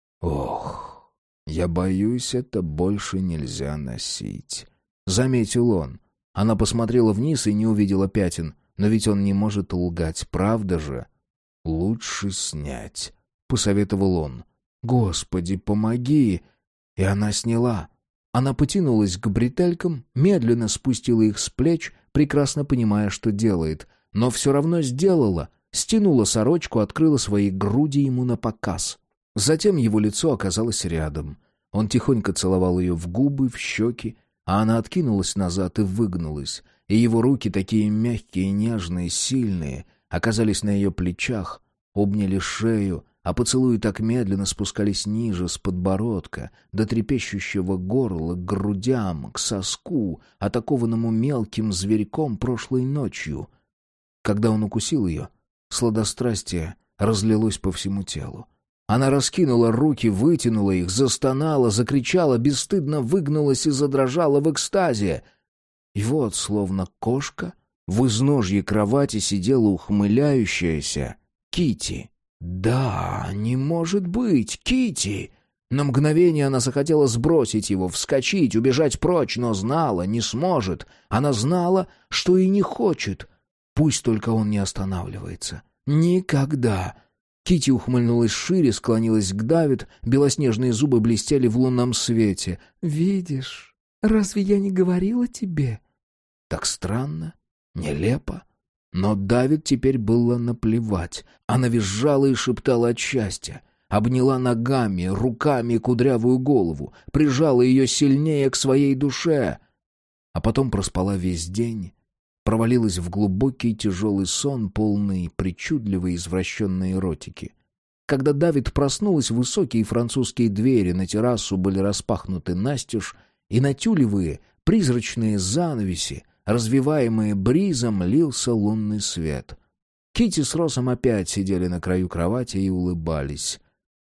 «Ох, я боюсь, это больше нельзя носить», — заметил он. Она посмотрела вниз и не увидела пятен. Но ведь он не может лгать, правда же? «Лучше снять», — посоветовал он. «Господи, помоги!» И она сняла. Она потянулась к бретелькам, медленно спустила их с плеч, прекрасно понимая, что делает. Но все равно сделала. Стянула сорочку, открыла свои груди ему напоказ. Затем его лицо оказалось рядом. Он тихонько целовал ее в губы, в щеки, а она откинулась назад и выгнулась, и его руки, такие мягкие, нежные, сильные, оказались на ее плечах, обняли шею, а поцелуи так медленно спускались ниже, с подбородка, до трепещущего горла, к грудям, к соску, атакованному мелким зверьком прошлой ночью. Когда он укусил ее, сладострастие разлилось по всему телу. Она раскинула руки, вытянула их, застонала, закричала, бесстыдно выгнулась и задрожала в экстазе. И вот, словно кошка, в изножье кровати сидела ухмыляющаяся Кити. «Да, не может быть, Кити!» На мгновение она захотела сбросить его, вскочить, убежать прочь, но знала, не сможет. Она знала, что и не хочет. Пусть только он не останавливается. Никогда. Кити ухмыльнулась шире, склонилась к Давид, белоснежные зубы блестели в лунном свете. «Видишь, разве я не говорила тебе?» Так странно, нелепо. Но Давид теперь было наплевать. Она визжала и шептала от счастья. Обняла ногами, руками кудрявую голову, прижала ее сильнее к своей душе. А потом проспала весь день, провалилась в глубокий тяжелый сон, полный причудливой извращенной эротики. Когда Давид проснулась, высокие французские двери на террасу были распахнуты настежь, и на тюлевые призрачные занавеси, развиваемые бризом, лился лунный свет. Кити с Россом опять сидели на краю кровати и улыбались.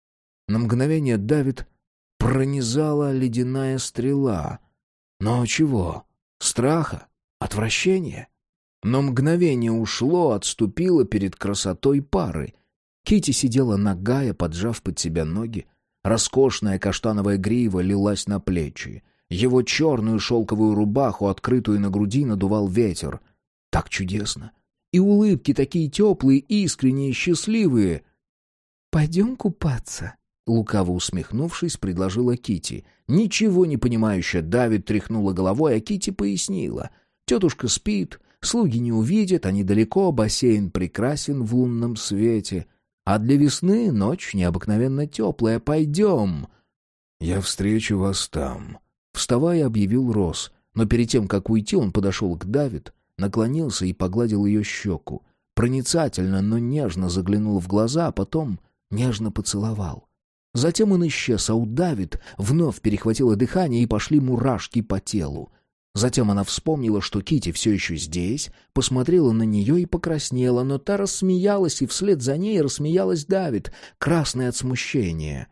На мгновение Давид пронизала ледяная стрела. Но чего? Страха? Отвращения? Но мгновение ушло, отступило перед красотой пары. Кити сидела нагая, поджав под себя ноги. Роскошная каштановая грива лилась на плечи. Его черную шелковую рубаху, открытую на груди, надувал ветер. Так чудесно! И улыбки такие теплые, искренние, счастливые. «Пойдем купаться», — лукаво усмехнувшись, предложила Кити. Ничего не понимающая, Давид тряхнула головой, а Кити пояснила. «Тетушка спит, слуги не увидят, они далеко, бассейн прекрасен в лунном свете. А для весны ночь необыкновенно теплая. Пойдем». «Я встречу вас там», — вставая, объявил Росс. Но перед тем, как уйти, он подошел к Давид, наклонился и погладил ее щеку. Проницательно, но нежно заглянул в глаза, а потом нежно поцеловал. Затем он исчез, а у Давид вновь перехватило дыхание и пошли мурашки по телу. Затем она вспомнила, что Кити все еще здесь, посмотрела на нее и покраснела, но та рассмеялась, и вслед за ней рассмеялась Давид, красный от смущения.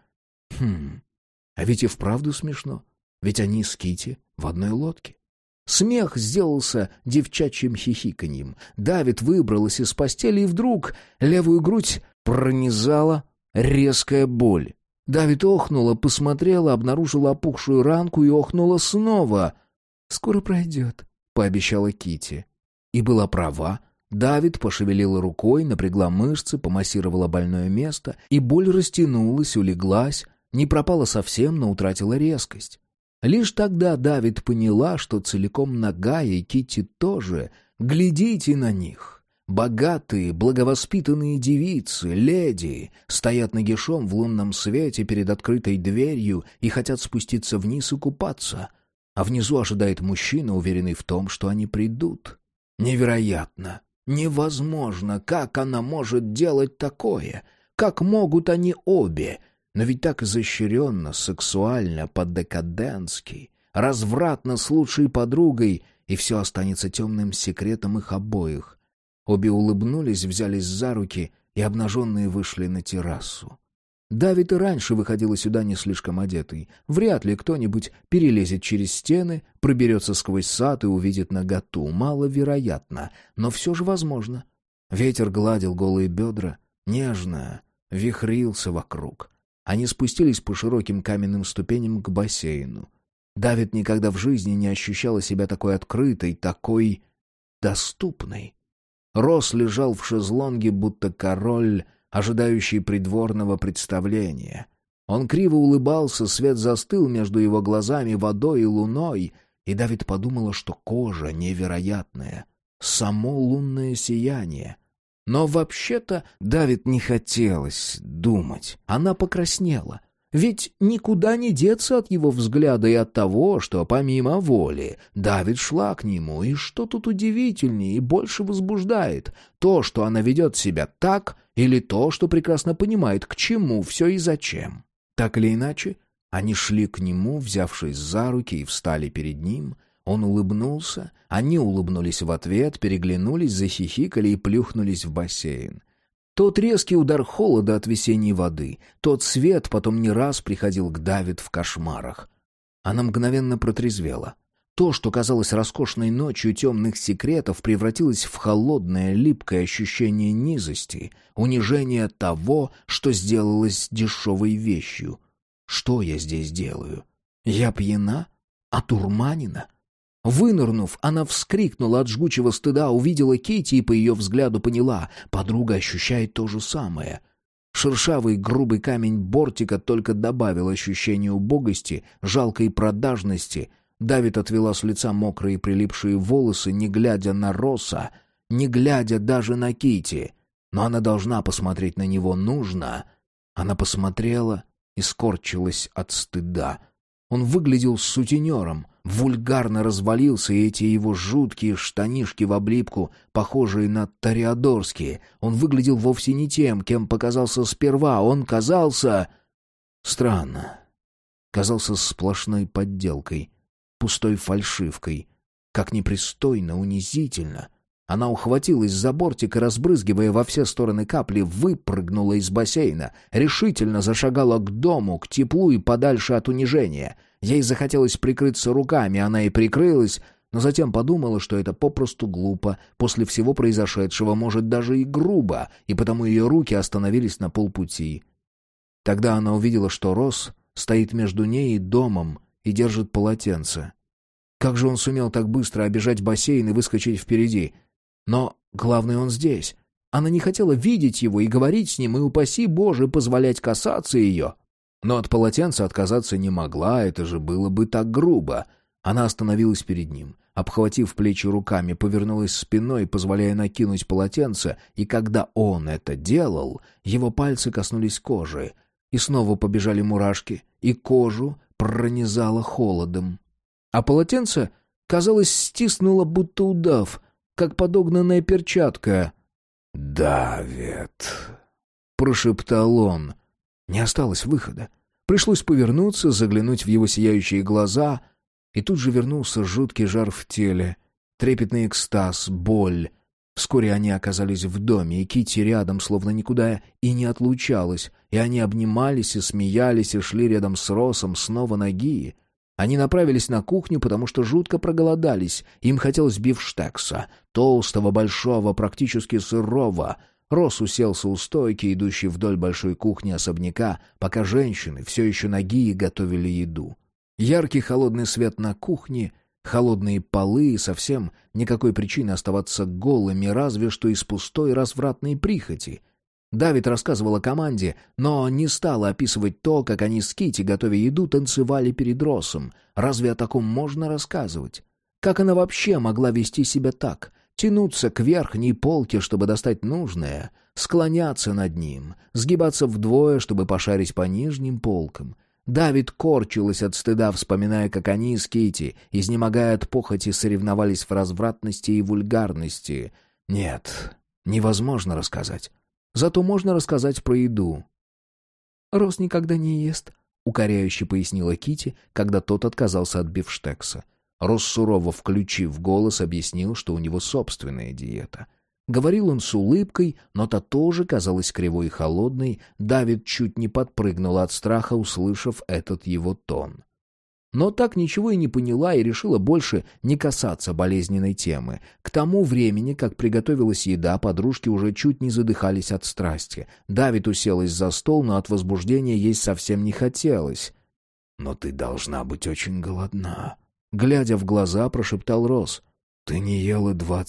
А ведь и вправду смешно, ведь они с Кити в одной лодке. Смех сделался девчачьим хихиканьем. Давид выбралась из постели, и вдруг левую грудь пронизала резкая боль. Давид охнула, посмотрела, обнаружила опухшую ранку и охнула снова. «Скоро пройдет», — пообещала Кити. И была права. Давид пошевелила рукой, напрягла мышцы, помассировала больное место, и боль растянулась, улеглась, не пропала совсем, но утратила резкость. Лишь тогда Давид поняла, что целиком нагая, и Китти тоже. Глядите на них. Богатые, благовоспитанные девицы, леди, стоят нагишом в лунном свете перед открытой дверью и хотят спуститься вниз и купаться. А внизу ожидает мужчина, уверенный в том, что они придут. Невероятно! Невозможно! Как она может делать такое? Как могут они обе? Но ведь так изощренно, сексуально, по-декаденски, развратно с лучшей подругой, и все останется темным секретом их обоих. Обе улыбнулись, взялись за руки, и обнаженные вышли на террасу. Давид и раньше выходила сюда не слишком одетый. Вряд ли кто-нибудь перелезет через стены, проберется сквозь сад и увидит наготу. Маловероятно, но все же возможно. Ветер гладил голые бедра, нежно вихрился вокруг. Они спустились по широким каменным ступеням к бассейну. Давид никогда в жизни не ощущала себя такой открытой, такой доступной. Росс лежал в шезлонге, будто король, ожидающий придворного представления. Он криво улыбался, свет застыл между его глазами водой и луной, и Давид подумала, что кожа невероятная, само лунное сияние. Но вообще-то Давид не хотелось думать. Она покраснела. Ведь никуда не деться от его взгляда и от того, что, помимо воли, Давид шла к нему. И что тут удивительнее и больше возбуждает? То, что она ведет себя так, или то, что прекрасно понимает, к чему все и зачем? Так или иначе, они шли к нему, взявшись за руки, и встали перед ним. Он улыбнулся, они улыбнулись в ответ, переглянулись, захихикали и плюхнулись в бассейн. Тот резкий удар холода от весенней воды, тот свет потом не раз приходил к Давид в кошмарах. Она мгновенно протрезвела. То, что казалось роскошной ночью темных секретов, превратилось в холодное, липкое ощущение низости, унижения того, что сделалось дешевой вещью. Что я здесь делаю? Я пьяна? Одурманена? Вынырнув, она вскрикнула от жгучего стыда, увидела Китти и по ее взгляду поняла, подруга ощущает то же самое. Шершавый грубый камень бортика только добавил ощущение убогости, жалкой продажности. Давид отвела с лица мокрые прилипшие волосы, не глядя на Росса, не глядя даже на Китти. Но она должна посмотреть на него, нужно. Она посмотрела и скорчилась от стыда. Он выглядел сутенером, вульгарно развалился, и эти его жуткие штанишки в облипку, похожие на тореадорские. Он выглядел вовсе не тем, кем показался сперва. Он казался... Странно. Казался сплошной подделкой, пустой фальшивкой. Как непристойно, унизительно. Она ухватилась за бортик и, разбрызгивая во все стороны капли, выпрыгнула из бассейна, решительно зашагала к дому, к теплу и подальше от унижения. Ей захотелось прикрыться руками, она и прикрылась, но затем подумала, что это попросту глупо, после всего произошедшего, может, даже и грубо, и потому ее руки остановились на полпути. Тогда она увидела, что Росс стоит между ней и домом и держит полотенце. Как же он сумел так быстро обежать бассейн и выскочить впереди? Но главное, он здесь. Она не хотела видеть его и говорить с ним, и, упаси Боже, позволять касаться ее. Но от полотенца отказаться не могла, это же было бы так грубо. Она остановилась перед ним, обхватив плечи руками, повернулась спиной, позволяя накинуть полотенце, и когда он это делал, его пальцы коснулись кожи, и снова побежали мурашки, и кожу пронизало холодом. А полотенце, казалось, стиснуло, будто удав, как подогнанная перчатка. «Давид», — прошептал он. Не осталось выхода. Пришлось повернуться, заглянуть в его сияющие глаза, и тут же вернулся жуткий жар в теле, трепетный экстаз, боль. Вскоре они оказались в доме, и Китти рядом, словно никуда и не отлучалась, и они обнимались и смеялись, и шли рядом с Россом, снова ноги. Они направились на кухню, потому что жутко проголодались. Им хотелось бифштекса, толстого, большого, практически сырого. Росс уселся у стойки, идущей вдоль большой кухни особняка, пока женщины, все еще нагие, готовили еду. Яркий холодный свет на кухне, холодные полы и совсем никакой причины оставаться голыми, разве что из пустой развратной прихоти. Давид рассказывал о команде, но не стал описывать то, как они с Китти, готовя еду, танцевали перед Россом. Разве о таком можно рассказывать? Как она вообще могла вести себя так? Тянуться к верхней полке, чтобы достать нужное, склоняться над ним, сгибаться вдвое, чтобы пошарить по нижним полкам. Давид корчилась от стыда, вспоминая, как они с Китти, изнемогая от похоти, соревновались в развратности и вульгарности. Нет, невозможно рассказать. Зато можно рассказать про еду. «Рос никогда не ест», — укоряюще пояснила Китти, когда тот отказался от бифштекса. Рос, сурово включив голос, объяснил, что у него собственная диета. Говорил он с улыбкой, но та тоже казалась кривой и холодной. Давид чуть не подпрыгнул от страха, услышав этот его тон. Но так ничего и не поняла и решила больше не касаться болезненной темы. К тому времени, как приготовилась еда, подружки уже чуть не задыхались от страсти. Давид уселась за стол, но от возбуждения есть совсем не хотелось. «Но ты должна быть очень голодна», — глядя в глаза, прошептал Росс. «Ты не ела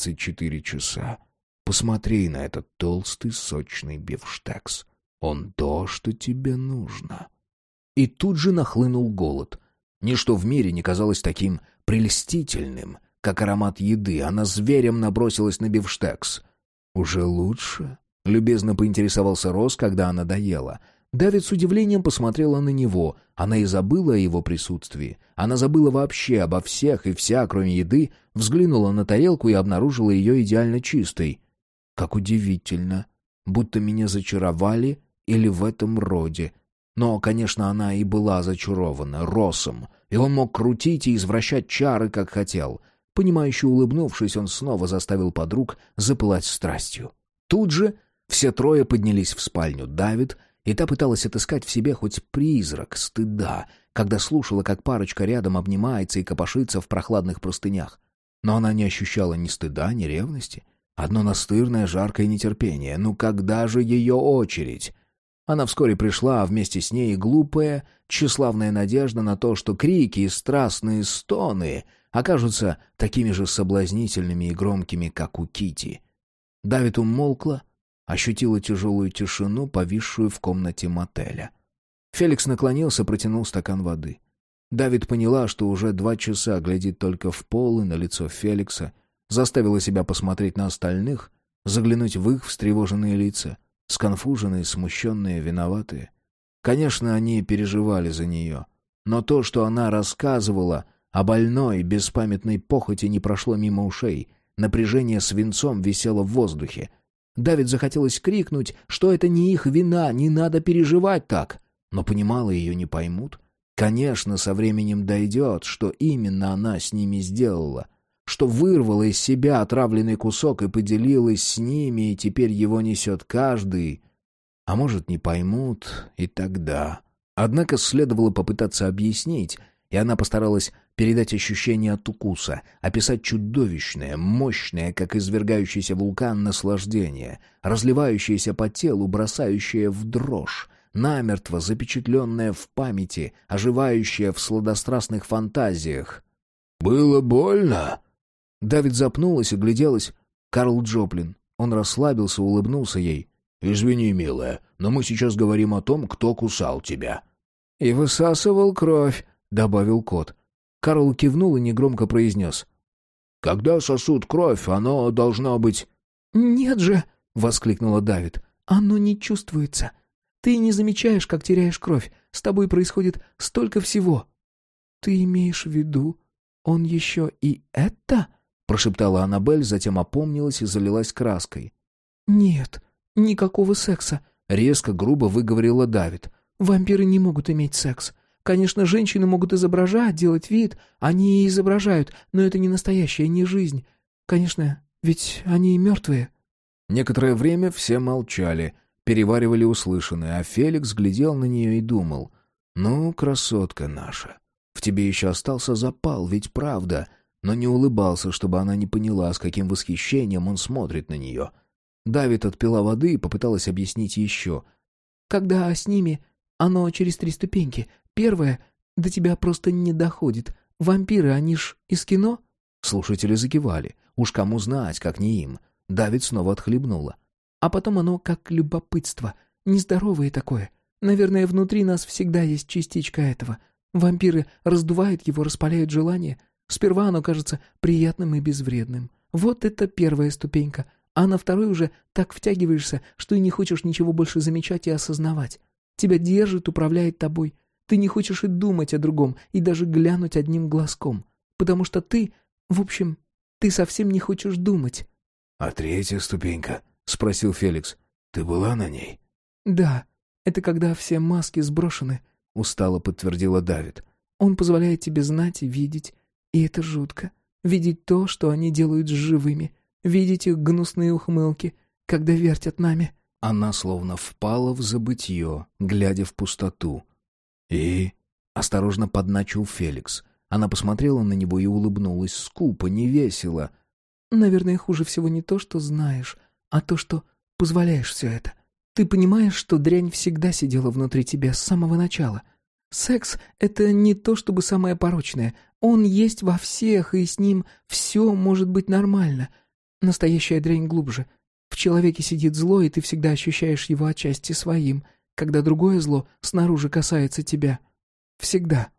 24 часа. Посмотри на этот толстый, сочный бифштекс. Он то, что тебе нужно». И тут же нахлынул голод. Ничто в мире не казалось таким прельстительным, как аромат еды. Она зверем набросилась на бифштекс. «Уже лучше?» — любезно поинтересовался Росс, когда она доела. Давид с удивлением посмотрела на него. Она и забыла о его присутствии. Она забыла вообще обо всех и вся, кроме еды, взглянула на тарелку и обнаружила ее идеально чистой. «Как удивительно! Будто меня зачаровали или в этом роде». Но, конечно, она и была зачарована Россом, и он мог крутить и извращать чары, как хотел. Понимающе улыбнувшись, он снова заставил подруг запылать страстью. Тут же все трое поднялись в спальню Давид, и та пыталась отыскать в себе хоть призрак стыда, когда слушала, как парочка рядом обнимается и копошится в прохладных простынях. Но она не ощущала ни стыда, ни ревности. Одно настырное, жаркое нетерпение. Ну когда же ее очередь? Она вскоре пришла, а вместе с ней глупая, тщеславная надежда на то, что крики и страстные стоны окажутся такими же соблазнительными и громкими, как у Китти. Давид умолкла, ощутила тяжелую тишину, повисшую в комнате мотеля. Феликс наклонился, протянул стакан воды. Давид поняла, что уже 2 часа глядит только в пол и на лицо Феликса, заставила себя посмотреть на остальных, заглянуть в их встревоженные лица. Сконфуженные, смущенные, виноватые. Конечно, они переживали за нее. Но то, что она рассказывала о больной, беспамятной похоти, не прошло мимо ушей. Напряжение свинцом висело в воздухе. Давид захотелось крикнуть, что это не их вина, не надо переживать так. Но понимала, ее не поймут. Конечно, со временем дойдет, что именно она с ними сделала. Что вырвала из себя отравленный кусок и поделилась с ними, и теперь его несет каждый. А может, не поймут, и тогда. Однако следовало попытаться объяснить, и она постаралась передать ощущение от укуса, описать чудовищное, мощное, как извергающийся вулкан, наслаждение, разливающееся по телу, бросающее в дрожь, намертво запечатленное в памяти, оживающее в сладострастных фантазиях. «Было больно?» Давид запнулась и гляделась. Карл Джоплин. Он расслабился, улыбнулся ей. «Извини, милая, но мы сейчас говорим о том, кто кусал тебя». «И высасывал кровь», — добавил кот. Карл кивнул и негромко произнес. «Когда сосут кровь, оно должно быть...» «Нет же!» — воскликнула Давид. «Оно не чувствуется. Ты не замечаешь, как теряешь кровь. С тобой происходит столько всего». «Ты имеешь в виду, он еще и это?» — прошептала Аннабель, затем опомнилась и залилась краской. «Нет, никакого секса», — резко, грубо выговорила Давид. «Вампиры не могут иметь секс. Конечно, женщины могут изображать, делать вид. Они и изображают, но это не настоящая, не жизнь. Конечно, ведь они мертвые». Некоторое время все молчали, переваривали услышанное, а Феликс глядел на нее и думал. «Ну, красотка наша, в тебе еще остался запал, ведь правда...» Но не улыбался, чтобы она не поняла, с каким восхищением он смотрит на нее. Давид отпила воды и попыталась объяснить еще. «Когда с ними, оно через 3 ступеньки. Первое, до тебя просто не доходит. Вампиры, они ж из кино?» Слушатели закивали. Уж кому знать, как не им. Давид снова отхлебнула. А потом оно как любопытство, нездоровое такое. Наверное, внутри нас всегда есть частичка этого. Вампиры раздувают его, распаляют желание. Сперва оно кажется приятным и безвредным. Вот это первая ступенька. А на второй уже так втягиваешься, что и не хочешь ничего больше замечать и осознавать. Тебя держит, управляет тобой. Ты не хочешь и думать о другом, и даже глянуть одним глазком. Потому что ты, в общем, ты совсем не хочешь думать. «А третья ступенька?» — спросил Феликс. «Ты была на ней?» «Да, это когда все маски сброшены», — устало подтвердила Давид. «Он позволяет тебе знать и видеть, и это жутко. Видеть то, что они делают с живыми, видеть их гнусные ухмылки, когда вертят нами». Она словно впала в забытье, глядя в пустоту. «И?» — осторожно подначил Феликс. Она посмотрела на него и улыбнулась скупо, невесело. «Наверное, хуже всего не то, что знаешь, а то, что позволяешь все это. Ты понимаешь, что дрянь всегда сидела внутри тебя с самого начала. Секс — это не то чтобы самое порочное. Он есть во всех, и с ним все может быть нормально. Настоящая дрянь глубже. В человеке сидит зло, и ты всегда ощущаешь его отчасти своим, когда другое зло снаружи касается тебя. Всегда.